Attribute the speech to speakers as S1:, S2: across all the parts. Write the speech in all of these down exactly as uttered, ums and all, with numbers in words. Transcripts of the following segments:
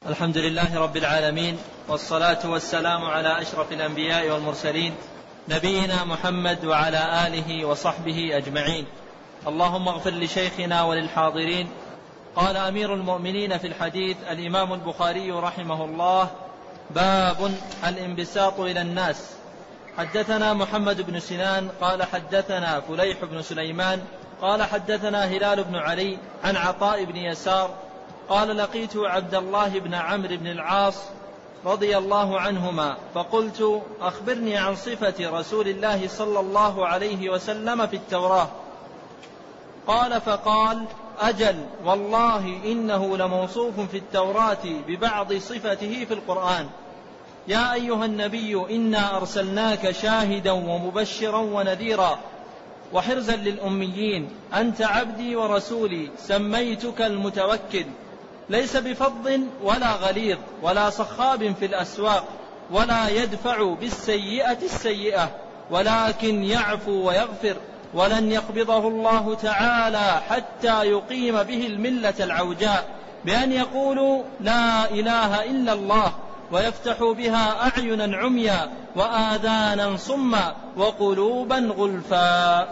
S1: الحمد لله رب العالمين، والصلاة والسلام على أشرف الأنبياء والمرسلين، نبينا محمد وعلى آله وصحبه أجمعين. اللهم اغفر لشيخنا وللحاضرين. قال أمير المؤمنين في الحديث الإمام البخاري رحمه الله: باب الانبساط إلى الناس. حدثنا محمد بن سنان قال حدثنا فليح بن سليمان قال حدثنا هلال بن علي عن عطاء بن يسار قال: لقيت عبد الله بن عمرو بن العاص رضي الله عنهما فقلت: أخبرني عن صفة رسول الله صلى الله عليه وسلم في التوراة. قال فقال: أجل والله إنه لموصوف في التوراة ببعض صفته في القرآن: يا أيها النبي إنا أرسلناك شاهدا ومبشرا ونذيرا وحرزا للأميين، أنت عبدي ورسولي، سميتك المتوكل، ليس بفظ ولا غليظ ولا صخاب في الأسواق، ولا يدفع بالسيئة السيئة، ولكن يعفو ويغفر، ولن يقبضه الله تعالى حتى يقيم به الملة العوجاء بأن يقولوا لا إله إلا الله، ويفتح بها أعينا عميا وآذانا صما وقلوبا غلفا.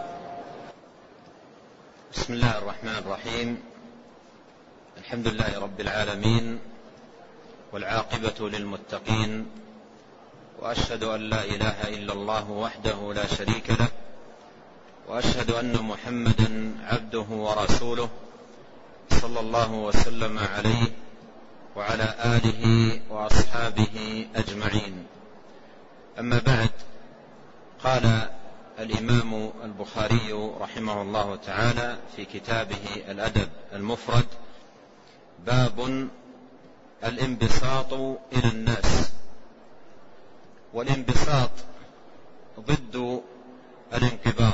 S2: بسم الله الرحمن الرحيم. الحمد لله رب العالمين، والعاقبة للمتقين، وأشهد أن لا إله إلا الله وحده لا شريك له، وأشهد أن محمدا عبده ورسوله صلى الله وسلم عليه وعلى آله وأصحابه أجمعين. أما بعد، قال الإمام البخاري رحمه الله تعالى في كتابه الأدب المفرد: باب الانبساط إلى الناس. والانبساط ضد الانقباض،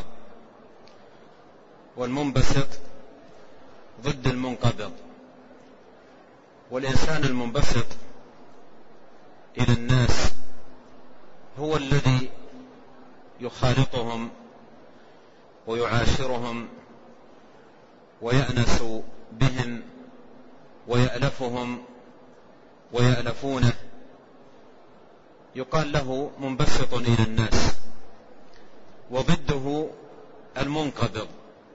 S2: والمنبسط ضد المنقبض. والإنسان المنبسط إلى الناس هو الذي يخالطهم ويعاشرهم ويأنس بهم ويألفهم ويألفونه، يقال له منبسط إلى الناس. وضده المنقبض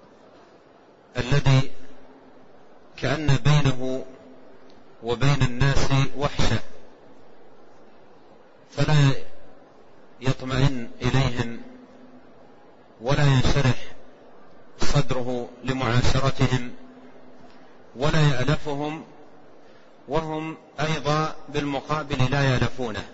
S2: الذي كأن بينه وبين الناس وحشة، فلا يطمئن إليهم ولا ينشرح صدره لمعاشرتهم ولا يألفهم، وهم أيضا بالمقابل لا يألفونه.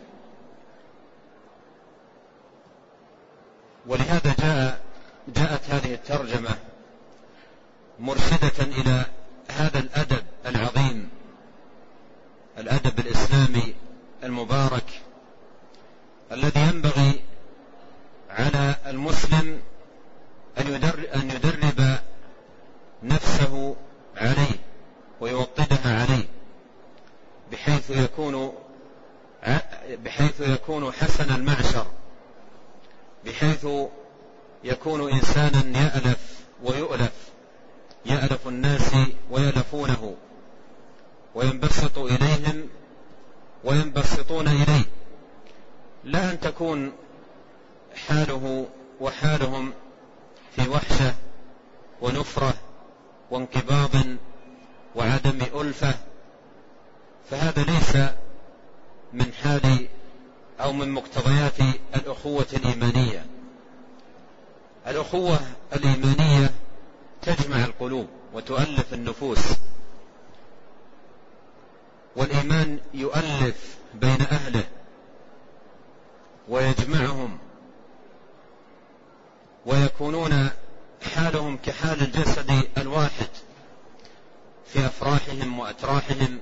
S2: ولهذا جاء جاءت هذه الترجمة مرشدة إلى هذا الأدب العظيم، الأدب الإسلامي المبارك، الذي ينبغي على المسلم أن يدرب نفسه عليه ويوطدها عليه، بحيث يكون بحيث يكون حسن المعشر، بحيث يكون إنسانا يألف ويؤلف، يألف الناس ويألفونه، وينبسط إليهم وينبسطون إليه، لا أن تكون حاله وحالهم في وحشة ونفرة وانقباض وعدم ألفة، فهذا ليس من حال أو من مقتضيات الأخوة الإيمانية. الأخوة الإيمانية تجمع القلوب وتؤلف النفوس، والإيمان يؤلف بين أهله ويجمعهم، ويكونون حالهم كحال الجسد الواحد في أفراحهم وأتراحهم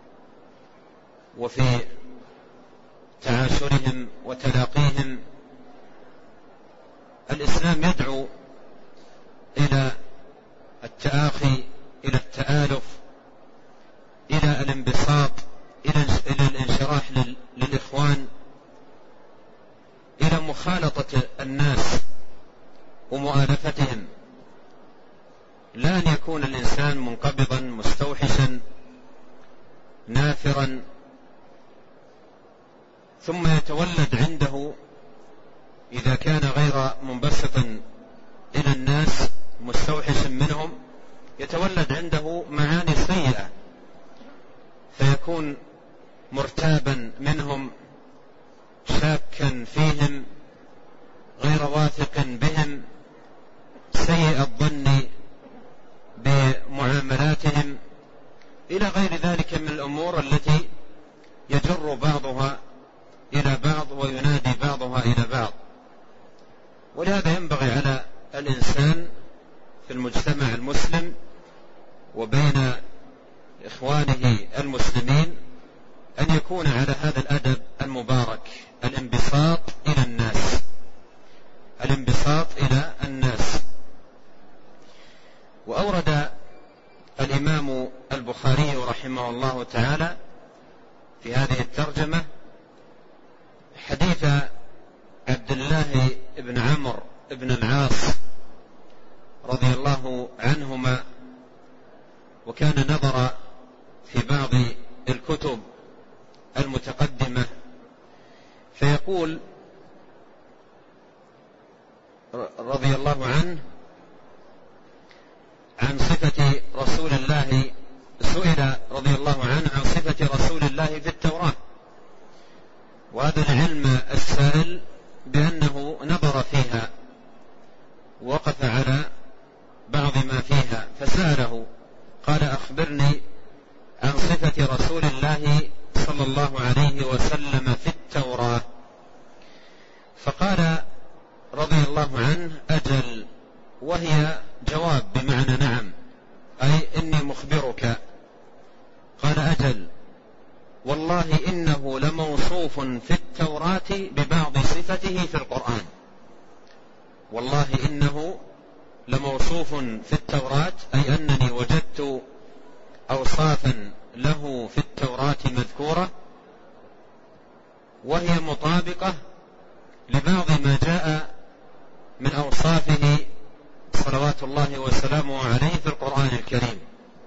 S2: وفي تعاشرهم وتلاقيهم. الإسلام يدعو إلى التآخي، إلى التآلف، إلى الانبساط، إلى الانشراح للإخوان، إلى مخالطة الناس ومؤالفتهم، لا أن يكون الإنسان منقبضا مستوحشا نافذا كافرا، ثم يتولد عنده إذا كان غير منبسط إلى الناس مستوحش منهم، يتولد عنده معاني سيئة، فيكون مرتابا منهم، شاكا فيهم، غير واثق بهم، سيء الظن بمعاملاتهم، إلى غير ذلك من الأمور التي يجر بعضها إلى بعض وينادي بعضها إلى بعض. ولهذا ينبغي على الإنسان في المجتمع المسلم وبين إخوانه المسلمين أن يكون على هذا الأدب المبارك، الانبساط إلى الناس، الانبساط إلى الناس. وأورد الإمام البخاري رحمه الله تعالى في هذه الترجمة حديث عبد الله بن عمرو بن العاص رضي الله عنهما، وكان نظر في بعض الكتب المتقدمة، فيقول رضي الله عنه عن صفة رسول الله، سئل رضي الله عنه عن صفة رسول الله في التوراة، وهذا العلم السائل بأنه نظر فيها وقف على بعض ما فيها، فسأله قال أخبرني عن صفة رسول الله صلى الله عليه وسلم في التوراة. فقال رضي الله عنه أجل، وهي جواب بمعنى نعم، أي إني مخبرك. قال أجل، والله إنه لموصوف في التوراة ببعض صفته في القرآن. والله إنه لموصوف في التوراة، أي أنني وجدت أوصافا له في التوراة مذكورة، وهي مطابقة لبعض ما جاء من أوصافه صلوات الله وسلامه عليه في القرآن الكريم،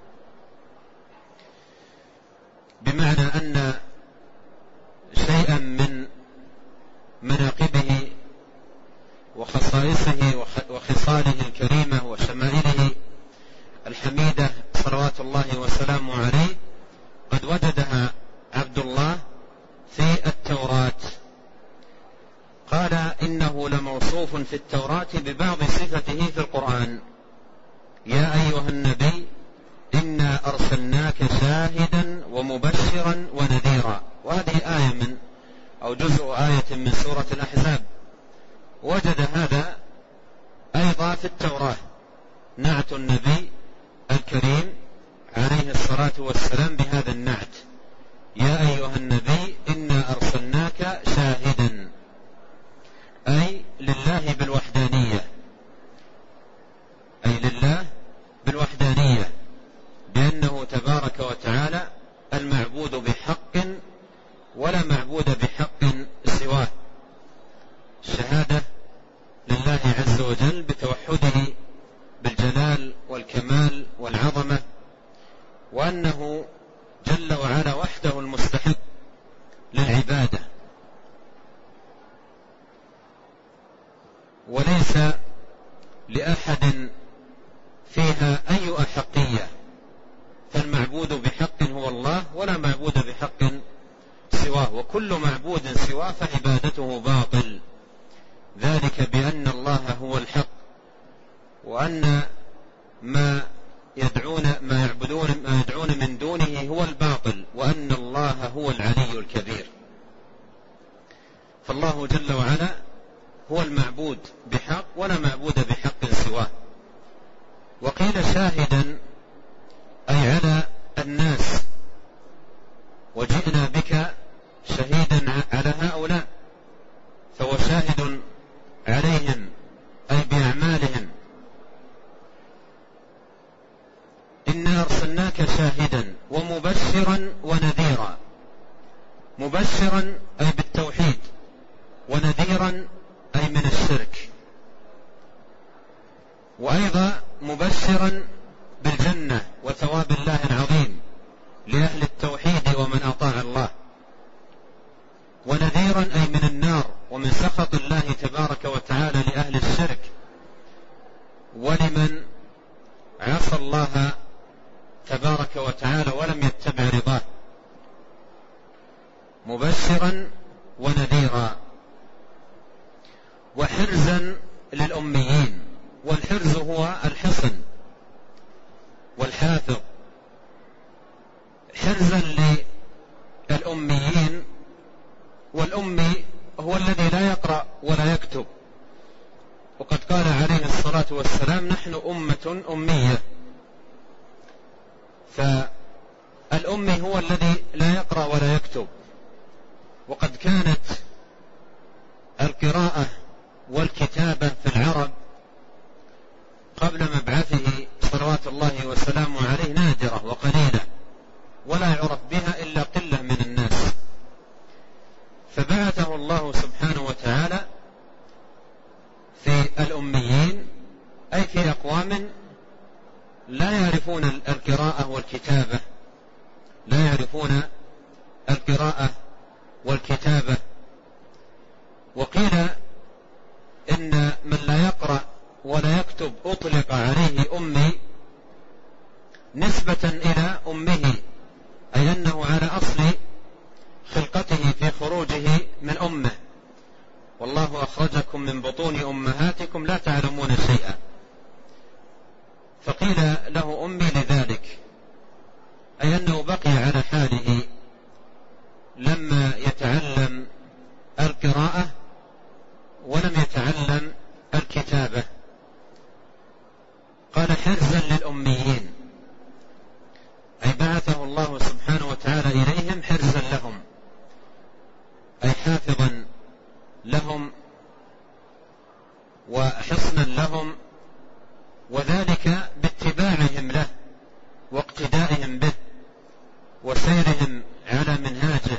S2: بمعنى أن شيئا من مناقبه وخصائصه وخصاله الكريمة وشمائله الحميدة صلوات الله وسلامه عليه قد وجدها عبد الله في التوراة. قال إنه لموصوف في التوراة ببعض صفته في القرآن. يا أيها النبي إنا أرسلناك شاهدا ومبشرا ونذيرا، وهذه آية من أو جزء آية من سورة الأحزاب. وجد هذا أيضا في التوراة، نعت النبي الكريم عليه الصلاة والسلام بهذا النعت، يا أيها النبي إنا أرسلناك شاهدا، أي لله بالوحدانية، أي لله بالوحدانية، بأنه تبارك وتعالى المعبود بحق ولا معبود بحق سواه. الشهادة لله عز وجل بتوحده بالجلال والكمال والعظمة، وأنه جل وعلا وحده المستحق للعبادة، وليس لأحد فيها أي أحقية، فالمعبود بحق هو الله ولا معبود بحق سواه، وكل معبود سواه فعبادته باطل، ذلك بأن الله هو الحق، وأن ما يدعون ما يعبدون ما يدعون من دونه هو الباطل، وأن الله هو العلي الكبير. فالله جل وعلا هو المعبود بحق ولا معبود بحق سواه. وقيل شاهدا أي على الناس، وجئنا بك شهيدا على هؤلاء، فهو شاهد عليهم أي بأعمالهم. إنا أرسلناك شاهدا ومبشرا ونذيرا، مبشرا أي بالتوحيد، ونذيرا أي من الشرك، وأيضا مبشرا بالجنة وثواب الله العظيم لأهل التوحيد ومن وتعالى ولم يتبع رضاه، مبشرا ونذيرا، وحرزا للأميين. والحرز هو الحصن والحافظ. حرزا للأميين، والأمي هو الذي لا يقرأ ولا يكتب، وقد قال عليه الصلاة والسلام: نحن أمة أمية. فالأمي هو الذي لا يقرأ ولا يكتب. وقد كانت القراءة والكتابة في العرب قبل مبعثه صلوات الله وسلامه عليه نادرة وقليلة، ولا يعرف بها إلا قلة من الناس. فبعثه الله سبحانه وتعالى في الأميين، أي في أقوام لا يعرفون القراءة والكتابة، لا يعرفون القراءة والكتابة. وقيل إن من لا يقرأ ولا يكتب أطلق عليه أمي نسبة إلى أمه، أي أنه على أصل خلقته في خروجه من أمه. والله أخرجكم من بطون أمهاتكم لا تعلمون شيئا. فقيل له أمي لذلك، أي أنه بقي على حاله لما يتعلم القراءة ولم يتعلم الكتابة. قال: حرزا للأميين، أي بعثه الله سبحانه وتعالى إليهم حرزا لهم، أي حافظا لهم وحصنا لهم، وذلك باتباعهم له واقتدائهم به وسيرهم على منهاجه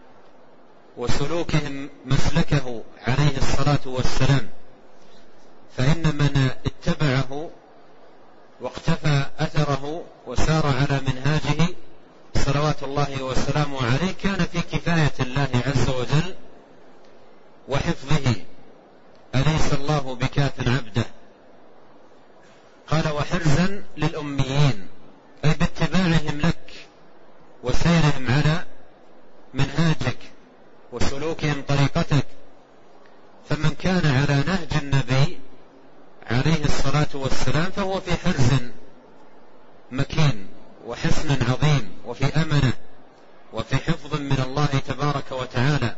S2: وسلوكهم مسلكه عليه الصلاة والسلام. فإن من اتبعه واقتفى أثره وسار على منهاجه صلوات الله وسلامه عليه كان في كفاية الله عز وجل وحفظه، أليس الله بكاف عبده. قال: وحرزا للأميين، أي باتباعهم لك وسيرهم على منهاجك وسلوكهم طريقتك. فمن كان على نهج النبي عليه الصلاة والسلام فهو في حرز مكين وحصن عظيم وفي أمنة وفي حفظ من الله تبارك وتعالى.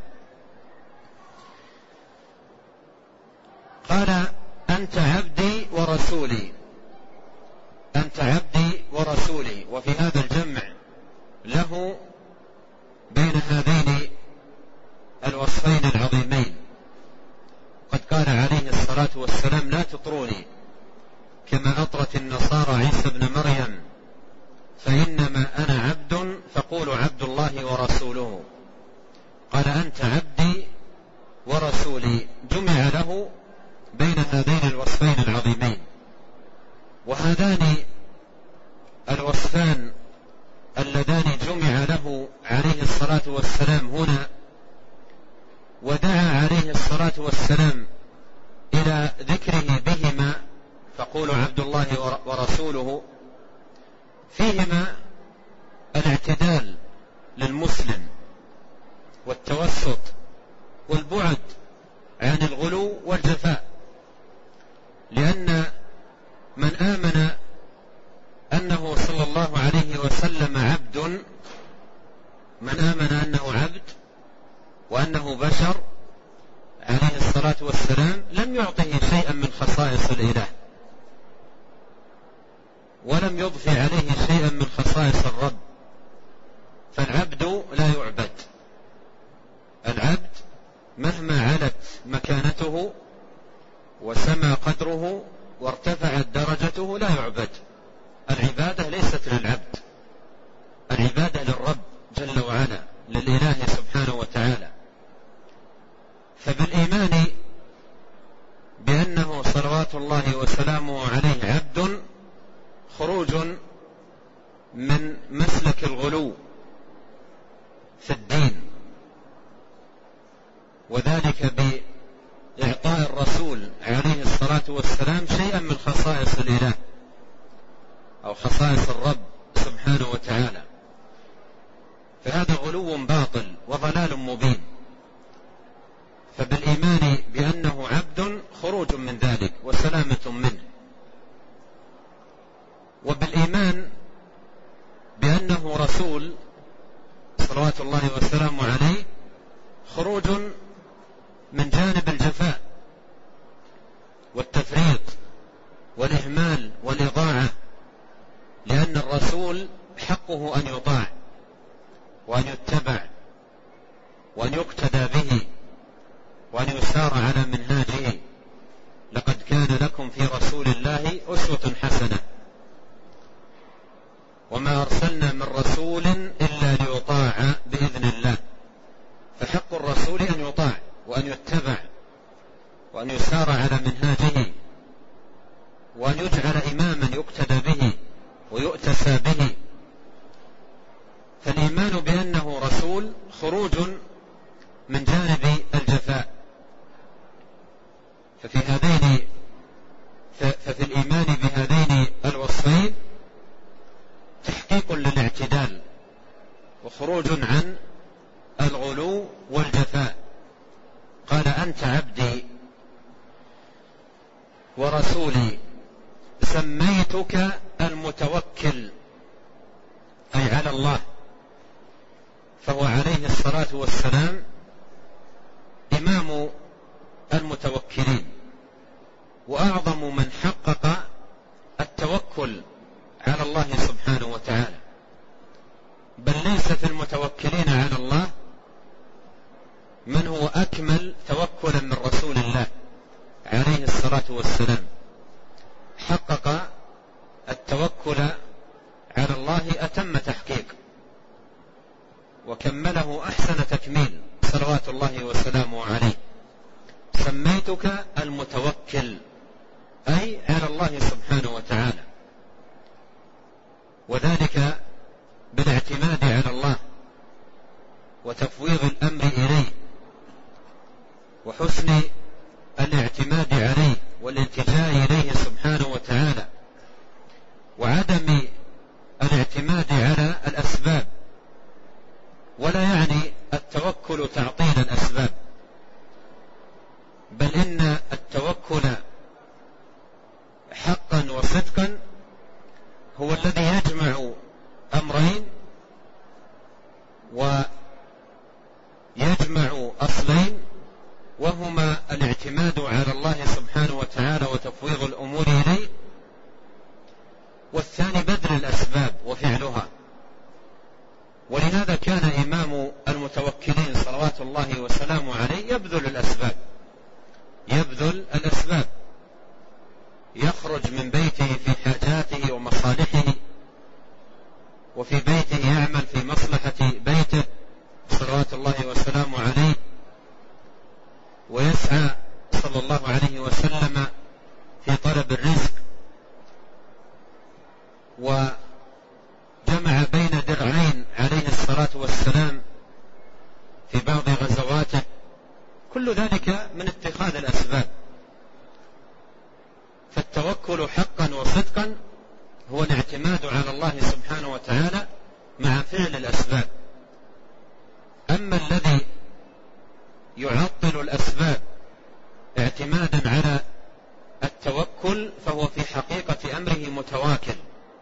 S2: قال: أنت عبدي ورسولي، أنت عبدي ورسولي. وفي هذا الجمع له بين هذين الوصفين العظيمين. قد قال عليه الصلاة والسلام: لا تطروني كما أطرت النصارى عيسى بن مريم، فإنما أنا عبد فقولوا عبد الله ورسوله. قال: أنت عبدي ورسولي، جمع له بين هذين الوصفين العظيمين. وهذان الوصفان اللذان جمع له عليه الصلاة والسلام هنا، ودعا عليه الصلاة والسلام إلى ذكره بهما، فقولوا عبد الله ورسوله، فيهما الاعتدال للمسلم والتوسط والبعد عن الغلو والجفاء. لأن من آمن أنه صلى الله عليه وسلم عبد، من آمن أنه عبد وأنه بشر عليه الصلاة والسلام لم يعطه شيئا من خصائص الإله، ولم يضفي عليه شيئا من خصائص الرب. فالعبد لا يعبد، العبد مهما علت مكانته وسمى قدره وارتفعت درجته لا يعبد. العبادة ليست للعبد، العبادة للرب جل وعلا، للإله سبحانه وتعالى. فبالإيمان بأنه صلوات الله وسلامه عليه عبد خروج من مسلك الغلو في الدين، وذلك بإعطاء الرسول عليه الصلاة والسلام شيئا من خصائص الإله أو خصائص الرب سبحانه وتعالى. فهذا غلو باطل وضلال مبين. فبالإيمان بأنه عبد خروج من ذلك وسلامة منه، وبالإيمان بأنه رسول صلوات الله وسلامه عليه خروج من جانب الجفاء والتفريط والإهمال والإضاعة، لأن الرسول حقه أن يطاع وأن يتبع وأن يقتدى به وأن يسار على منهاجه. لقد كان لكم في رسول الله أسوة حسنة، وما أرسلنا من رسول إلا ليطاع بإذن الله. فحق الرسول أن يطاع وأن يتبع وأن يسار على منهاجه وأن يجعل إماما يقتدى به ويؤتسى به. فالإيمان بأنه رسول خروج من جانب الجفاء. ففي هذين ففي الإيمان بهذين الوصفين تحقيق للاعتدال وخروج عن الغلو والجفاء. قال أنت عبدي ورسولي سميتك المتوكل، أي على الله. فهو عليه الصلاة والسلام إمام المتوكلين وأعظم من حقق التوكل على الله سبحانه وتعالى، بل ليس في المتوكلين على الله من هو أكمل توكلا من رسول الله عليه الصلاة والسلام. حقق التوكل على الله أتم تحقيق وكمله أحسن تكميل صلوات الله وسلامه عليه. سميتك المتوكل، أي على الله سبحانه وتعالى، وذلك بالاعتماد على الله وتفويض الأمر إليه وحسن الاعتماد عليه والالتجاء إليه سبحانه وتعالى، وعدم الاعتماد على الأسباب. ولا يعني التوكل تعطيل الأسباب، بل إن التوكل حقا وصدقا هو الذي يجمع أمرين ويجمع أصلين، وهما الاعتماد على الله سبحانه وتعالى وتفويض الأمور إليه، والثاني بذل الأسباب وفعلها. ولهذا كان إمام المتوكلين صلوات الله وسلامه عليه يبذل الأسباب يبذل الأسباب يخرج من بيته في حاجاته ومصالحه، وفي بيته يعمل في مصلحة بيته صلوات الله وسلامه عليه، ويسعى صلى الله عليه وسلم في طلب الرزق، وجمع بين درعين عليه الصلاة والسلام في بعض غزواته. كل ذلك من اتخاذ الأسباب. فالتوكل حقا وصدقا هو الاعتماد على الله سبحانه وتعالى مع فعل الأسباب. أما الذي يعطل الأسباب اعتمادا على التوكل فهو في حقيقة أمره متواكل.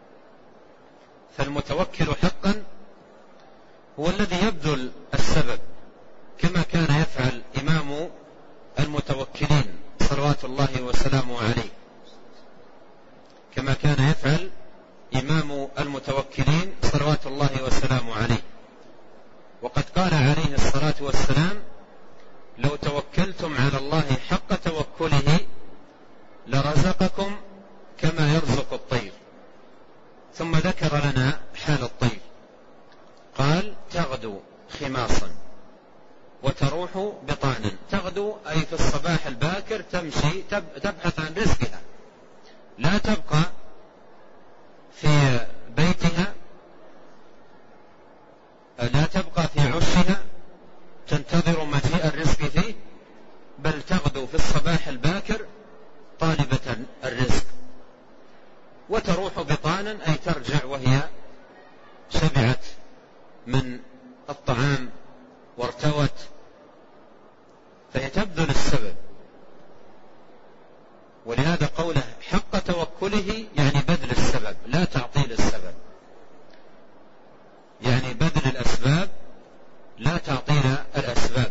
S2: فالمتوكل حقا هو الذي يبذل السبب كما كان يفعل إمام المتوكلين صلوات الله وسلامه عليه، كما كان يفعل إمام المتوكلين صلوات الله وسلامه عليه. وقد قال عليه الصلاة والسلام: لو توكلتم على الله حق توكله لرزقكم كما يرزق الطير. ثم ذكر لنا حال الطير، قال: تغدو خماصا وتروح بطانا. تغدو أي في الصباح الباكر تمشي تبحث عن رزقها، لا تبقى في بيتها، لا تبقى في عشها تنتظر مجيء الرزق فيه، بل تغدو في الصباح الباكر طالبة الرزق. وتروح بطانا أي ترجع وهي شبعت من الطعام وارتوت فهي تبذل السبب. ولهذا قوله حق توكله يعني بذل السبب لا تعطيل السبب، يعني بذل الأسباب لا تعطيل الأسباب.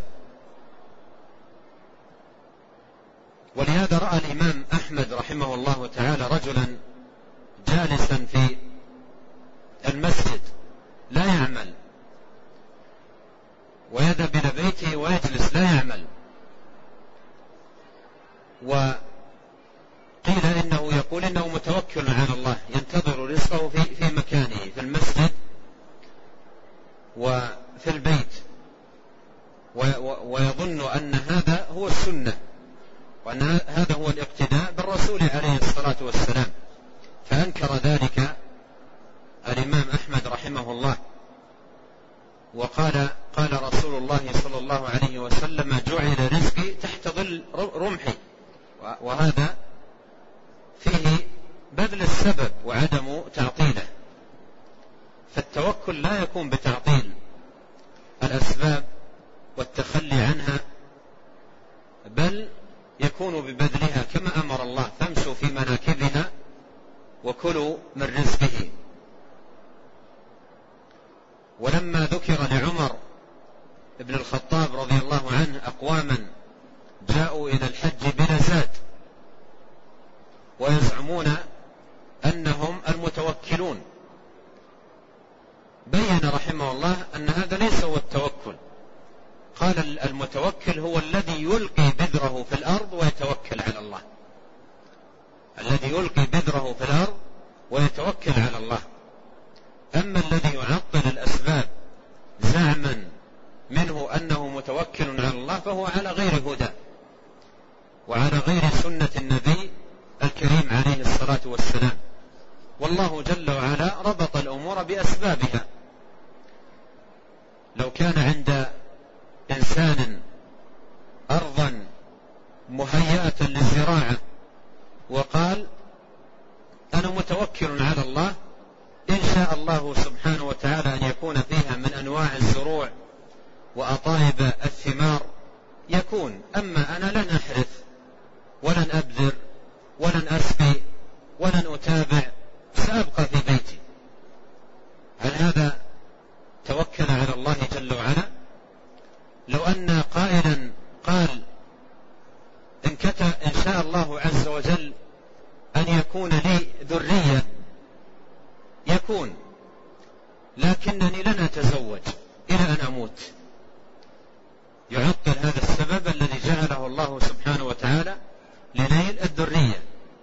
S2: ولهذا رأى الإمام أحمد رحمه الله تعالى رجلا جالسا في المسجد لا يعمل، ويذهب إلى بيته ويجلس لا يعمل، وقيل إنه يقول إنه متوكل على الله ينتظر رزقه في, في مكانه في المسجد وفي البيت، ويظن أن هذا هو السنة وأن هذا هو الاقتداء بالرسول عليه الصلاة والسلام. فأنكر ذلك الإمام أحمد رحمه الله وقال قال رسول الله صلى الله عليه وسلم جعل رزقي تحت ظل رمحي، وهذا فيه بذل السبب وعدم تعطيله. فالتوكل لا يكون بتعطيل الأسباب والتخلي عنها، بل يكون ببذلها كما أمر الله فامشوا في مناكبها وكلوا من رزقه. ولما ذكر لعمر بن الخطاب رضي الله عنه أقواما جاءوا إلى الحج بلا زاد ويزعمون أنهم المتوكلون، بين رحمه الله أن هذا ليس هو التوكل. قال المتوكل هو الذي يلقي بذره في الأرض ويتوكل على الله، الذي يلقي بذره في الأرض ويتوكل على الله. أما الذي يعطل الأسباب زعما منه أنه متوكل على الله فهو على غير هدى وعلى غير سنة النبي الكريم عليه الصلاة والسلام. والله جل وعلا ربط الأمور بأسبابها. لو كان عند إنسان أرضا مهيئة للزراعة وقال أنا متوكل على الله إن شاء الله سبحانه وتعالى أن يكون فيها من أنواع الزروع وأطايب الثمار يكون، أما أنا لن أحرث ولن أبذر ولن أسقي ولن أتابع، سأبقى في بيتي. هل هذا توكل على الله جل وعلا؟ لو أن قائلا قال إن كتب إن شاء الله عز وجل أن يكون لي ذرية يكون، لكنني لن أتزوج إلى أن أموت، يعطل هذا السبب الذي جعله الله سبحانه وتعالى لنيل الذرية.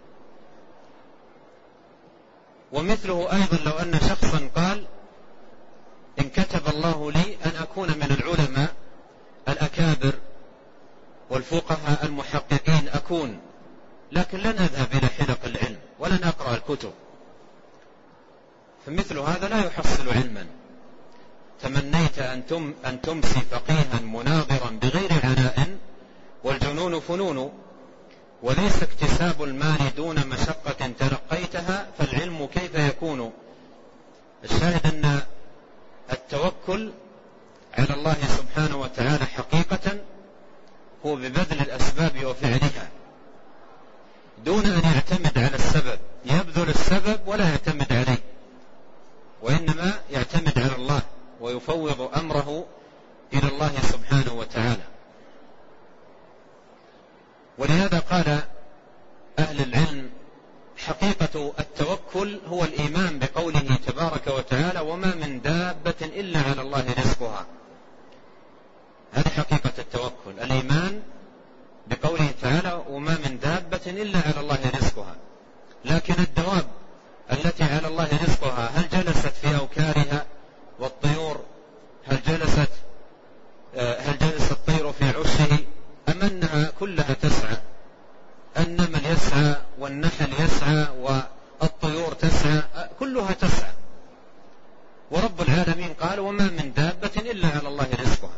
S2: ومثله أيضا لو أن شخصا قال إن كتب الله لي أن أكون من العلماء الأكابر والفقهاء المحققين أكون، لكن لن أذهب إلى حلق العلم ولن أقرأ الكتب، فمثل هذا لا يحصل علما. تمنيت أن تمسي فقيها مناظرا بغير عناء والجنون فنون، وليس اكتساب المال دون مشقة تلقيتها فالعلم كيف يكون. الشاهد أن التوكل على الله سبحانه وتعالى حقيقة هو ببذل الأسباب وفعلها دون أن يعتمد على السبب، يبذل السبب ولا يعتمد عليه، وإنما يعتمد على الله ويفوض أمره إلى الله سبحانه وتعالى. ولهذا قال أهل العلم حقيقة التوكل هو الإيمان بقوله تبارك وتعالى وما من دابة إلا على الله رزقها. هذه حقيقة التوكل، الإيمان بقوله تعالى وما من دابة إلا على الله رزقها. لكن الدواب التي على الله رزقها هل جلست في أوكارها والطيور هل جلست هل جلس الطير في عشه أم أنها كلها تسعى؟ النمل يسعى والنحل يسعى والطيور تسعى، كلها تسعى. ورب العالمين قال وما من دابة إلا على الله رزقها.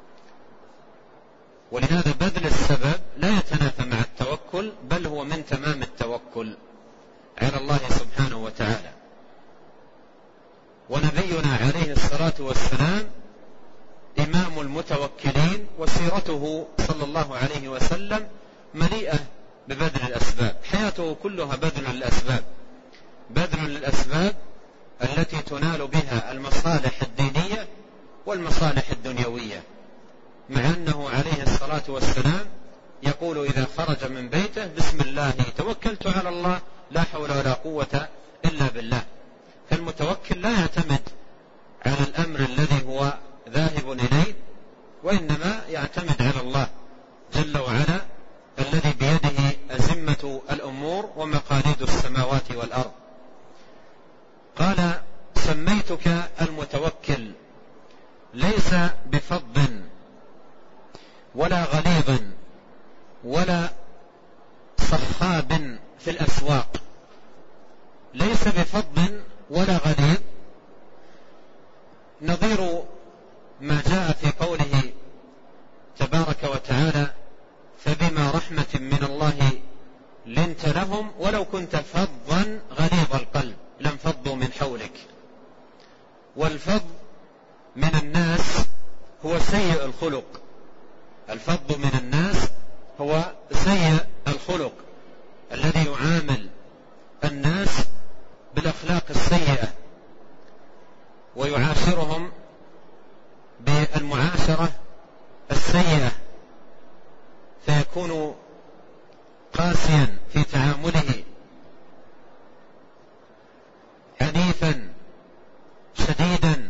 S2: ولهذا بذل السبب لا يتنافى مع التوكل، بل هو من تمام التوكل على الله سبحانه وتعالى. ونبينا عليه الصلاة والسلام المتوكلين، وسيرته صلى الله عليه وسلم مليئة ببذل الأسباب، حياته كلها بذل للأسباب، بذل للأسباب التي تنال بها المصالح الدينية والمصالح الدنيوية، مع أنه عليه الصلاة والسلام يقول إذا خرج من بيته بسم الله توكلت على الله لا حول ولا قوة إلا بالله. فالمتوكل لا يعتمد على الأمر الذي هو ذاهب إليه، وإنما يعتمد على الله جل وعلا الذي بيده أزمة الأمور ومقاليد السماوات والأرض. قال سميتك المتوكل ليس بفظ ولا غليظ ولا صخاب في الأسواق. ليس بفظ ولا غليظ نظير ما جاء في قوله تبارك وتعالى فبما رحمة من الله لنت لهم ولو كنت فظا غليظ القلب لانفضوا من حولك. والفظ من الناس هو سيء الخلق، الفظ من الناس هو سيء الخلق الذي يعامل الناس بالأخلاق السيئة ويعاشرهم بالمعاشرة السيئة، فيكون قاسيا في تعامله، عنيفا شديدا.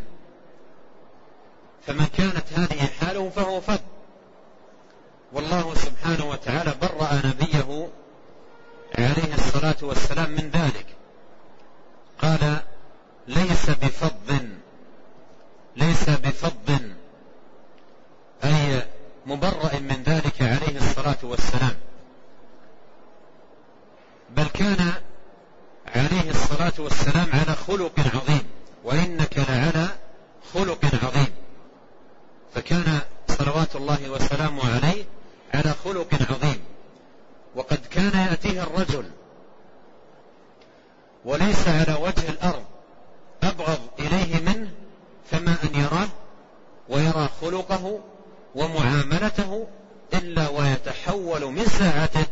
S2: فمن كانت هذه حاله فهو فظ. والله سبحانه وتعالى برأ نبيه عليه الصلاة والسلام من ذلك، قال ليس بفظ، ليس بفظ أي مبرأ من ذلك عليه الصلاة والسلام، بل كان عليه الصلاة والسلام على خلق عظيم، وإنك لعلى خلق عظيم. فكان صلوات الله وسلامه عليه على خلق عظيم. وقد كان يأتيه الرجل وليس على وجه الأرض أبغض إليه منه، فما أن يراه ويرى خلقه ومعاملته إلا ويتحول من ساعته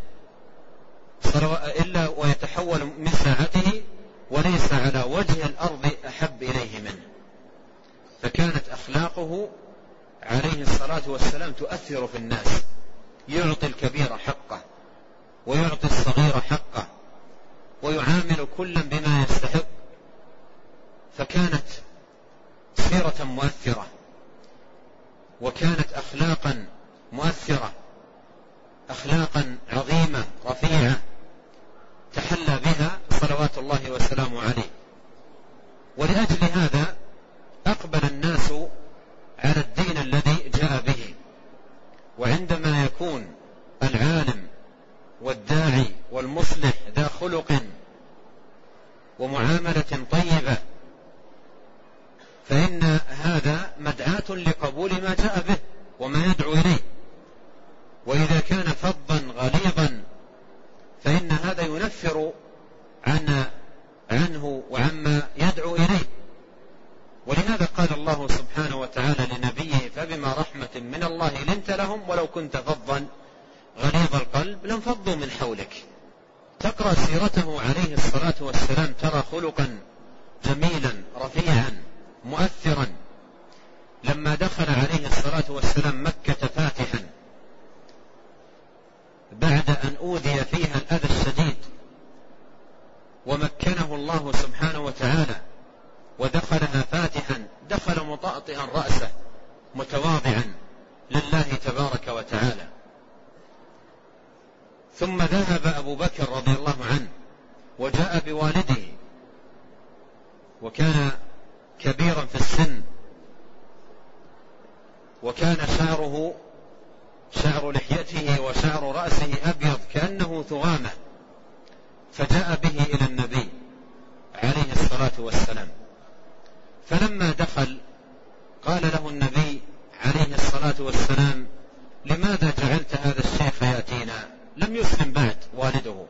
S2: إلا ويتحول من ساعته وليس على وجه الأرض أحب إليه منه. فكانت أخلاقه عليه الصلاة والسلام تؤثر في الناس، يعطي الكبير حقه ويعطي الصغير حقه ويعامل كلا بما يستحق. فكانت سيرة مؤثرة، وكانت أخلاقا مؤثرة، أخلاقا عظيمة رفيعة تحلى بها صلوات الله وسلامه عليه. ولأجل هذا أقبل الناس على الدين الذي جاء به. وعندما يكون العالم والداعي والمصلح ذا خلق ومعاملة طيبة فإن هذا مدعاة لقبول ما جاء به وما يدعو إليه. وإذا كان فظا غليظا فإن هذا ينفر عن عنه وعما يدعو إليه. ولهذا قال الله سبحانه وتعالى لنبيه فبما رحمة من الله لنت لهم ولو كنت فظا غليظ القلب لانفضوا من حولك. تقرأ سيرته عليه الصلاة والسلام ترى خلقا جميلا رفيعا مؤثرا. لما دخل عليه الصلاة والسلام مكة فاتحا بعد أن أوذي فيها الأذى الشديد ومكنه الله سبحانه وتعالى ودخلها فاتحا، دخل مطأطئا رأسه متواضعا لله تبارك وتعالى. ثم ذهب أبو بكر رضي الله عنه وجاء بوالده، وكان كبيرا في السن، وكان شعره شعر لحيته وشعر رأسه أبيض كأنه ثغامة، فجاء به إلى النبي عليه الصلاة والسلام. فلما دخل قال له النبي عليه الصلاة والسلام لماذا جعلت هذا الشيخ يأتينا؟ لم يسلم بعد والده،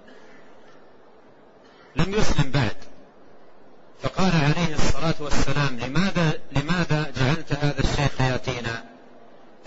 S2: لم يسلم بعد. فقال عليه الصلاة والسلام لماذا, لماذا جعلت هذا الشيخ يأتينا؟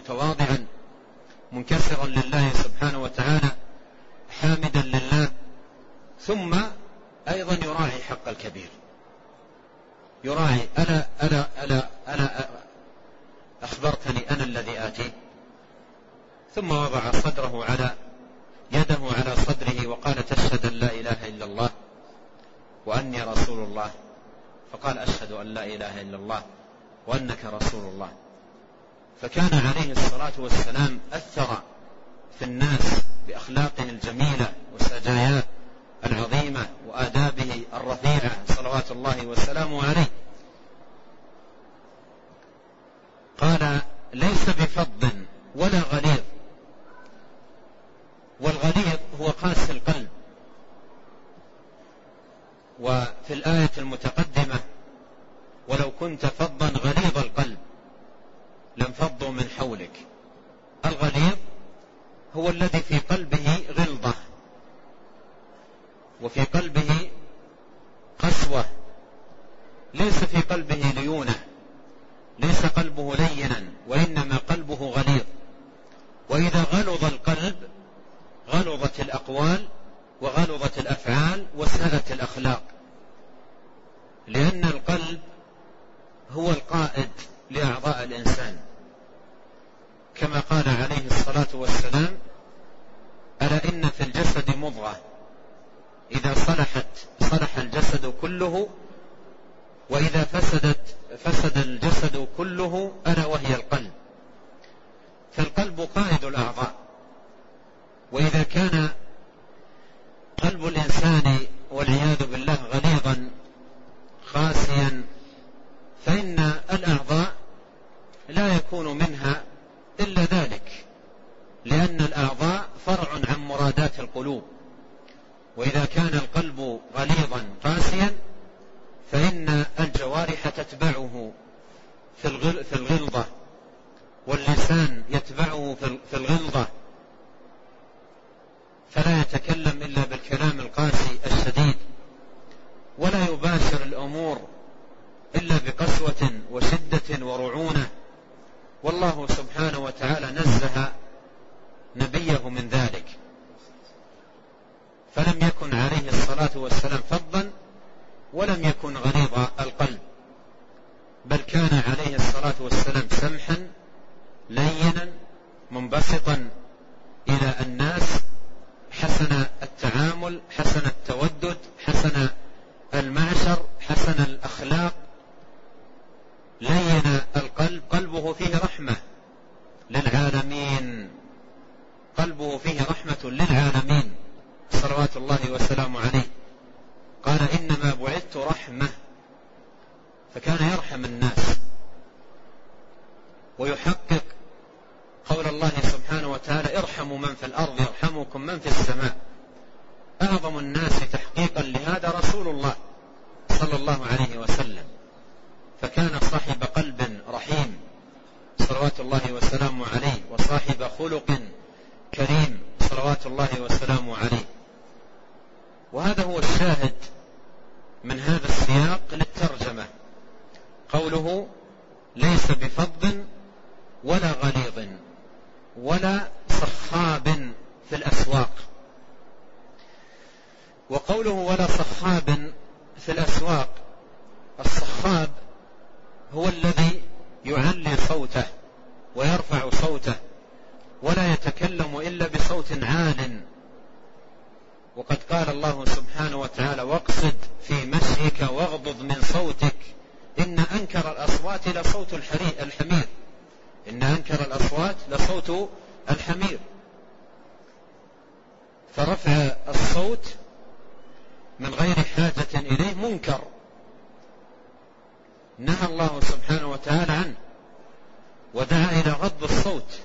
S2: متواضعا منكسرا لله سبحانه وتعالى حامدا لله، ثم أيضا يراعي حق الكبير، يراعي ألا, ألا, ألا, ألا أخبرتني أنا الذي آتي، ثم وضع صدره على يده على صدره وقال تشهد أن لا إله إلا الله وأني رسول الله، فقال أشهد أن لا إله إلا الله وأنك رسول الله. فكان عليه الصلاة والسلام أثر في الناس بأخلاقه الجميلة وسجاياه العظيمة وآدابه الرفيعة صلوات الله وسلامه عليه. قال ليس بفظ ولا غليظ، والغليظ هو قاسي القلب. وفي الآية المتقدمة ولو كنت فظا غليظ القلب لانفضوا من حولك. الغليظ هو الذي في قلبه غلظة وفي قلبه قسوة، ليس في قلبه ليونة، ليس قلبه لينا، وإنما قلبه غليظ. وإذا غلظ القلب غلظت الأقوال وغلظت الأفعال وسهلت الأخلاق، لأن القلب هو القائد لأعضاء الإنسان، كما قال عليه الصلاة والسلام ألا إن في الجسد مضغة إذا صلحت صلح الجسد كله وإذا فسدت فسد الجسد كله ألا وهي القلب. فالقلب قائد الأعضاء، وإذا كان قلب الإنسان والعياذ بالله غليظا قاسيا فإن الأعضاء لا يكون منها إلا ذلك، لأن الأعضاء فرع عن مرادات القلوب. وإذا كان القلب غليظا قاسيا فإن الجوارح تتبعه في الغلظة، واللسان يتبعه في الغلظة، فلا يتكلم إلا بالكلام القاسي الشديد، ولا يباشر الأمور إلا بقسوة وشدة ورعونة. والله سبحانه وتعالى نزه نبيه من ذلك، فلم يكن عليه الصلاة والسلام فظا ولم يكن غليظ القلب، بل كان عليه الصلاة والسلام سمحا لينا منبسطا إلى الناس، حسن التعامل، حسن التودد، حسن المعشر، حسن الأخلاق، لين القلب، قلبه فيه رحمة للعالمين، قلبه فيه رحمة للعالمين صلوات الله وسلامه عليه. قال إنما بعثت رحمة، فكان يرحم الناس ويحقق قول الله سبحانه وتعالى ارحموا من في الأرض يرحمكم من في السماء. أعظم الناس تحقيقا لهذا رسول الله صلى الله عليه وسلم، فكان صاحب قلب رحيم صلوات الله وسلامه عليه، وصاحب خلق كريم صلوات الله وسلامه عليه. وهذا هو الشاهد من هذا السياق للترجمة، قوله ليس بفظ ولا غليظ ولا صخاب في الأسواق. وقوله ولا صخاب في الأسواق، الصخاب هو الذي يعلي صوته ويرفع صوته ولا يتكلم إلا بصوت عال. وقد قال الله سبحانه وتعالى واقصد في مشيك واغضض من صوتك إن أنكر الأصوات لصوت الحمير، إن أنكر الأصوات لصوت الحمير. فرفع الصوت من غير حاجة إليه منكر، نهى الله سبحانه وتعالى عنه ودعا إلى غض الصوت.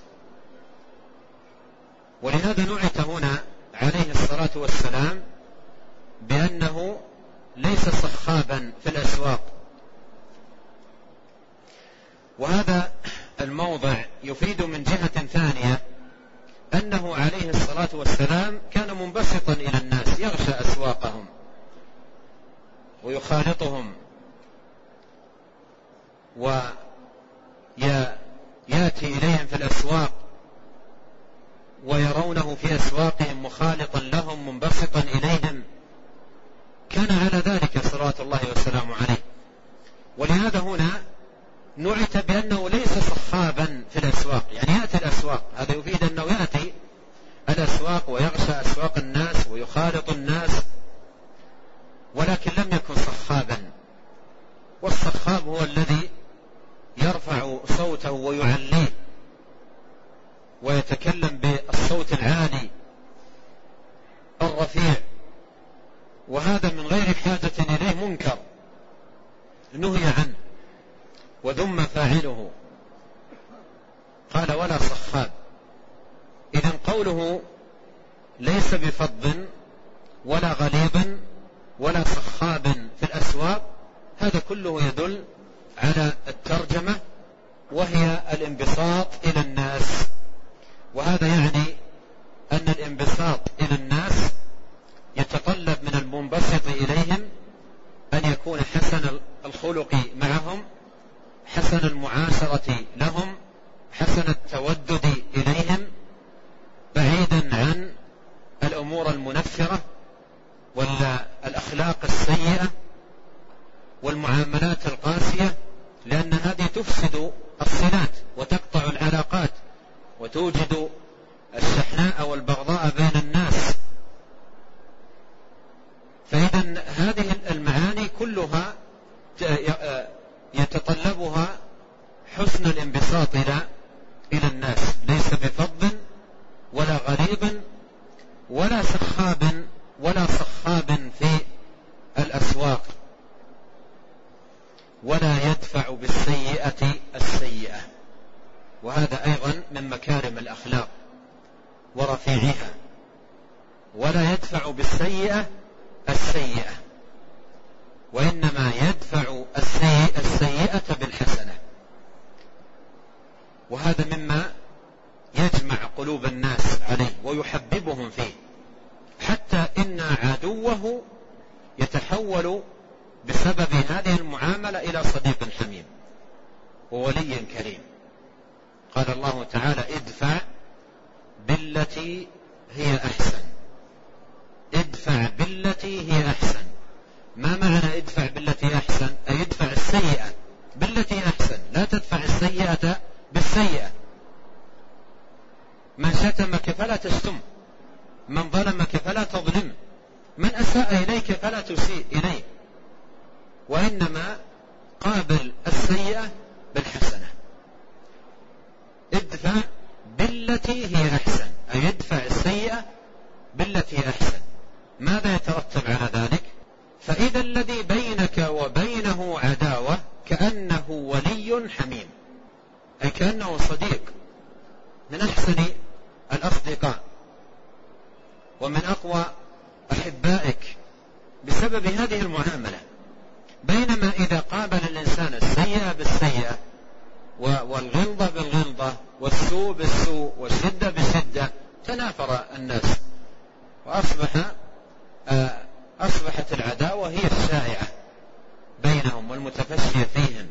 S2: ولهذا نعت هنا عليه الصلاة والسلام بأنه ليس صخابا في الأسواق. وهذا الموضع يفيد من جهة ثانية أنه عليه الصلاة والسلام كان منبسطا إلى الناس، يغشى أسواقهم ويخالطهم يأتي إليهم في الأسواق ويرونه في أسواقهم مخالطا لهم منبسطا إليهم، كان على ذلك صلوات الله وسلامه عليه. ولهذا هنا نعت بأنه ليس صخابا في الأسواق، يعني يأتي الأسواق، هذا يفيد أنه يأتي الأسواق ويغشى أسواق الناس ويخالط الناس، ولكن لم يكن صخابا. والصخاب هو الذي يرفع صوته ويعليه ويتكلم بالصوت العالي الرفيع، وهذا من غير حاجة إليه منكر نهي عنه وذم فاعله. قال ولا صخاب. إذن قوله ليس بفض ولا غليظ ولا صخاب في الأسواق، هذا كله يدل على الترجمة، وهي الانبساط إلى الناس. وهذا يعني أن الانبساط إلى الناس يتطلب من المنبسط إليهم أن يكون حسن الخلق معهم، حسن المعاشرة لهم، حسن التودد إليهم، بعيدا عن الأمور المنفرة والأخلاق السيئة والمعاملات القاسية، لأن هذه تفسد الصلات وتقطع العلاقات وتوجد الشحناء والبغضاء بين الناس. فإذا هذه المعاني كلها يتطلبها حسن الانبساط إلى إلى الناس، ليس بفض ولا غليظ ولا سخاب ولا صخاب في الأسواق، ولا يدفع بالسيئة السيئة. وهذا أيضا من مكارم الأخلاق ورفيعها. ولا يدفع بالسيئة السيئة، وإنما يدفع السيئة بالحسنة. وهذا مما يجمع قلوب الناس عليه ويحببهم فيه، حتى إن عدوه يتحول بسبب هذه المعاملة إلى صديق حميم وولي كريم. قال الله تعالى ادفع بالتي هي أحسن. ادفع بالتي هي أحسن. ما معنى ادفع بالتي أحسن؟ أي ادفع السيئة بالتي أحسن، لا تدفع السيئة بالسيئة. من شتمك فلا تشتم، من ظلمك فلا تظلم، من أساء إليك فلا تسيء إليه، وإنما قابل السيئة بالحسنة. ادفع بالتي هي أحسن، أي ادفع السيئة بالتي أحسن. ماذا يترتب على ذلك؟ فإذا الذي بينك وبينه عداوة كأنه ولي حميم، أي كأنه صديق من أحسن الأصدقاء ومن أقوى أحبائك بسبب هذه المعاملة. بينما إذا قابل الإنسان السيئة بالسيئة والغلظة بالغلظة والسوء بالسوء والشدة بالشدة، تنافر الناس وأصبح أصبحت العداوة هي الشائعة بينهم والمتفشية فيهم.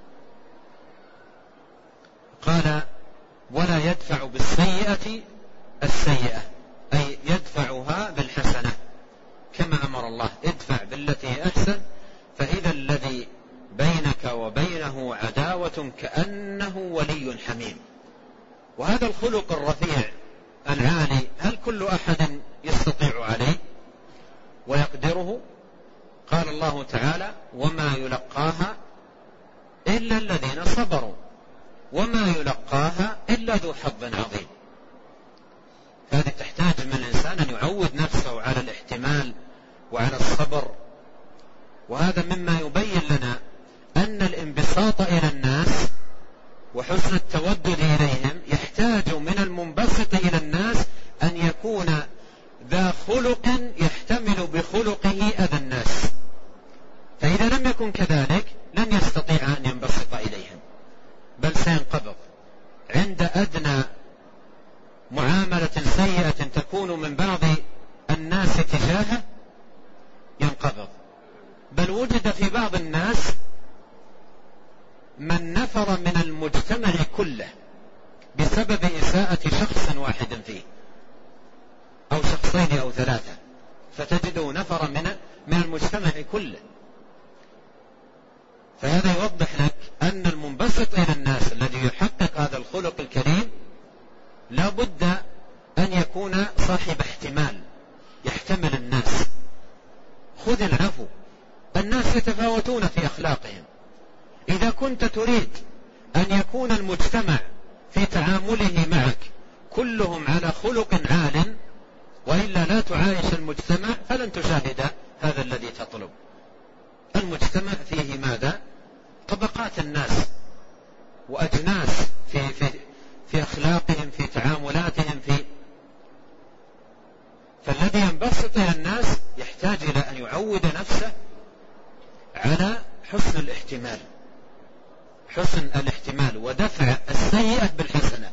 S2: قال ولا يدفع بالسيئة السيئة، أي يدفعها بالحسنة كما أمر الله ادفع بالتي أحسن. فإذا الذي بينك وبينه عداوة كأنه ولي حميم. وهذا الخلق الرفيع العالي هل كل أحد يستطيع عليه ويقدره؟ قال الله تعالى وما يلقاها إلا الذين صبروا وما يلقاها إلا ذو حظ عظيم. هذه تحتاج من الإنسان أن يعود نفسه على الاحتمال وعلى الصبر. وهذا مما يبين لنا أن الانبساط إلى الناس وحسن التودد إليهم يحتاج من المنبسط إلى الناس أن يكون ذا خلق يحتمل بخلقه أذى الناس. فإذا لم يكن كذلك لن يستطيع أن ينبسط إليهم، بل سينقبض عند أدنى معاملة سيئة تكون من بعض الناس تجاهه، ينقبض. بل وجد في بعض الناس من نفر من المجتمع كله بسبب إساءة شخص واحد فيه أو شخصين أو ثلاثة، فتجده نفر من من المجتمع كله. فهذا يوضح لك أن المنبسط إلى الناس الذي يحقق هذا الخلق الكريم لا بد أن يكون صاحب احتمال، يحتمل الناس. خذ العفو، الناس يتفاوتون في أخلاقهم. إذا كنت تريد أن يكون المجتمع في تعامله معك كلهم على خلق عال، وإلا لا تعايش المجتمع، فلن تشاهد هذا الذي تطلب. المجتمع فيه ماذا؟ طبقات الناس وأجناس في, في, في أخلاقهم، في تعاملاتهم، في فالذي ينبسط إلى الناس يحتاج إلى أن يعود نفسه على حسن الاحتمال، حسن الاحتمال ودفع السيئة بالحسنة.